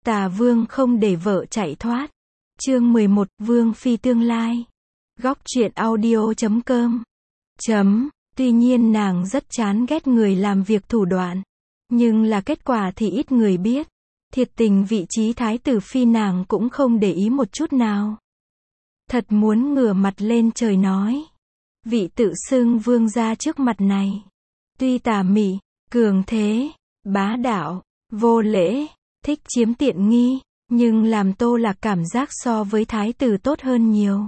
Tà Vương không để vợ chạy thoát. Chương 11, Vương Phi tương lai. Góc truyện audio.com. Tuy nhiên nàng rất chán ghét người làm việc thủ đoạn. Nhưng là kết quả thì ít người biết. Thiệt tình vị trí thái tử phi nàng cũng không để ý một chút nào. Thật muốn ngửa mặt lên trời nói. Vị tự xưng vương gia trước mặt này. Tuy tà mị, cường thế, bá đạo, vô lễ, thích chiếm tiện nghi, nhưng làm Tô Lạc cảm giác so với thái tử tốt hơn nhiều.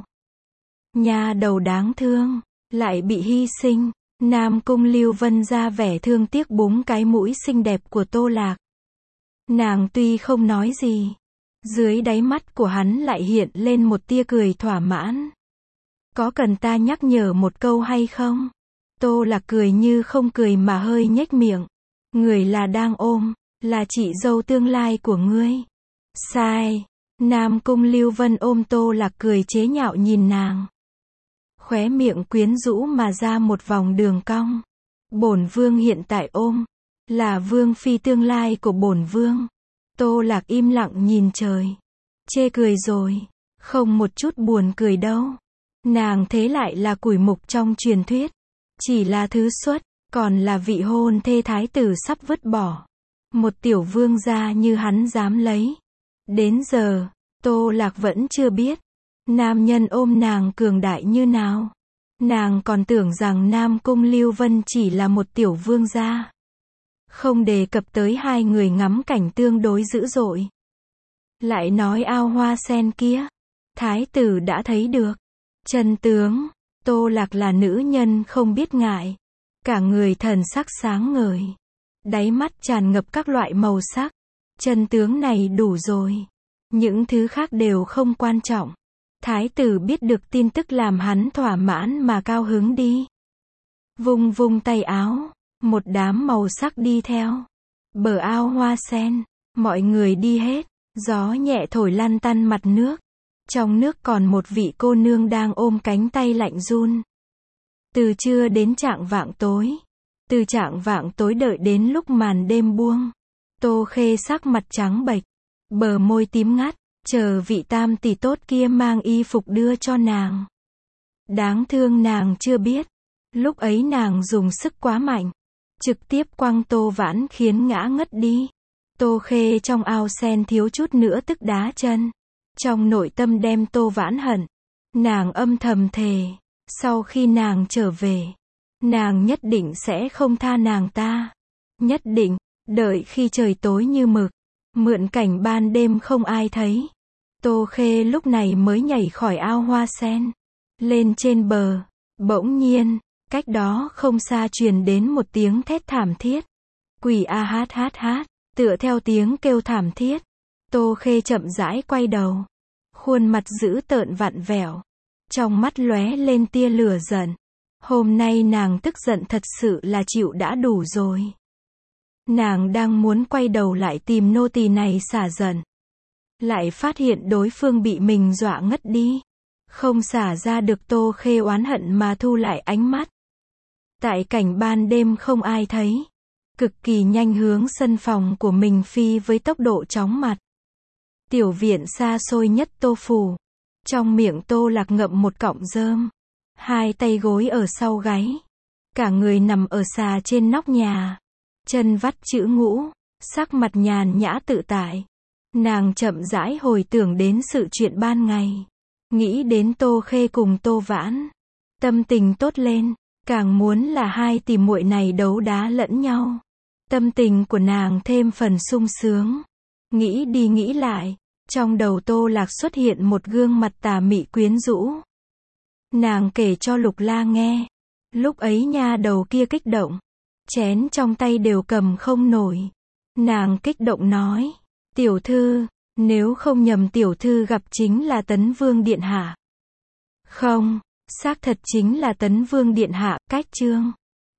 Nha đầu đáng thương, lại bị hy sinh. Nam Cung Lưu Vân ra vẻ thương tiếc búng cái mũi xinh đẹp của Tô Lạc. Nàng tuy không nói gì, dưới đáy mắt của hắn lại hiện lên một tia cười thỏa mãn. Có cần ta nhắc nhở một câu hay không? Tô Lạc cười như không cười mà hơi nhếch miệng. Người là đang ôm, là chị dâu tương lai của ngươi. Sai. Nam Cung Lưu Vân ôm Tô Lạc cười chế nhạo nhìn nàng. Khóe miệng quyến rũ mà ra một vòng đường cong. Bổn vương hiện tại ôm, là vương phi tương lai của bổn vương. Tô Lạc im lặng nhìn trời. Chê cười rồi, không một chút buồn cười đâu. Nàng thế lại là củi mục trong truyền thuyết. Chỉ là thứ xuất, còn là vị hôn thê thái tử sắp vứt bỏ. Một tiểu vương gia như hắn dám lấy. Đến giờ, Tô Lạc vẫn chưa biết. Nam nhân ôm nàng cường đại như nào. Nàng còn tưởng rằng Nam Cung Lưu Vân chỉ là một tiểu vương gia. Không đề cập tới hai người ngắm cảnh tương đối dữ dội. Lại nói ao hoa sen kia. Thái tử đã thấy được. Chân tướng, Tô Lạc là nữ nhân không biết ngại. Cả người thần sắc sáng ngời. Đáy mắt tràn ngập các loại màu sắc. Chân tướng này đủ rồi. Những thứ khác đều không quan trọng. Thái tử biết được tin tức làm hắn thỏa mãn mà cao hứng đi. Vung vung tay áo, một đám màu sắc đi theo. Bờ ao hoa sen, mọi người đi hết, gió nhẹ thổi lăn tăn mặt nước. Trong nước còn một vị cô nương đang ôm cánh tay lạnh run. Từ trưa đến chạng vạng tối. Từ chạng vạng tối đợi đến lúc màn đêm buông. Tô Khê sắc mặt trắng bệch, bờ môi tím ngắt, chờ vị tam tỷ tốt kia mang y phục đưa cho nàng. Đáng thương nàng chưa biết, lúc ấy nàng dùng sức quá mạnh, trực tiếp quăng Tô Vãn khiến ngã ngất đi. Tô Khê trong ao sen thiếu chút nữa tức đá chân. Trong nội tâm đem Tô Vãn hận. Nàng âm thầm thề, sau khi nàng trở về, nàng nhất định sẽ không tha nàng ta. Nhất định, đợi khi trời tối như mực, mượn cảnh ban đêm không ai thấy. Tô Khê lúc này mới nhảy khỏi ao hoa sen, lên trên bờ. Bỗng nhiên, cách đó không xa truyền đến một tiếng thét thảm thiết. Quỷ a hát hát hát, tựa theo tiếng kêu thảm thiết. Tô Khê chậm rãi quay đầu, khuôn mặt dữ tợn vặn vẹo, trong mắt lóe lên tia lửa giận. Hôm nay nàng tức giận thật sự là chịu đã đủ rồi. Nàng đang muốn quay đầu lại tìm nô tỳ này xả giận, lại phát hiện đối phương bị mình dọa ngất đi. Không xả ra được, Tô Khê oán hận mà thu lại ánh mắt. Tại cảnh ban đêm không ai thấy, cực kỳ nhanh hướng sân phòng của mình phi với tốc độ chóng mặt. Tiểu viện xa xôi nhất Tô phủ. Trong miệng Tô Lạc ngậm một cọng rơm, hai tay gối ở sau gáy, cả người nằm ở xà trên nóc nhà, chân vắt chữ ngũ, sắc mặt nhàn nhã tự tại. Nàng chậm rãi hồi tưởng đến sự chuyện ban ngày, nghĩ đến Tô Khê cùng Tô Vãn, tâm tình tốt lên, càng muốn là hai tỷ muội này đấu đá lẫn nhau. Tâm tình của nàng thêm phần sung sướng. Nghĩ đi nghĩ lại, trong đầu Tô Lạc xuất hiện một gương mặt tà mị quyến rũ. Nàng kể cho Lục La nghe. Lúc ấy nha đầu kia kích động, chén trong tay đều cầm không nổi. Nàng kích động nói, tiểu thư, nếu không nhầm tiểu thư gặp chính là Tấn Vương Điện Hạ. Không, xác thật chính là Tấn Vương Điện Hạ. Cách chương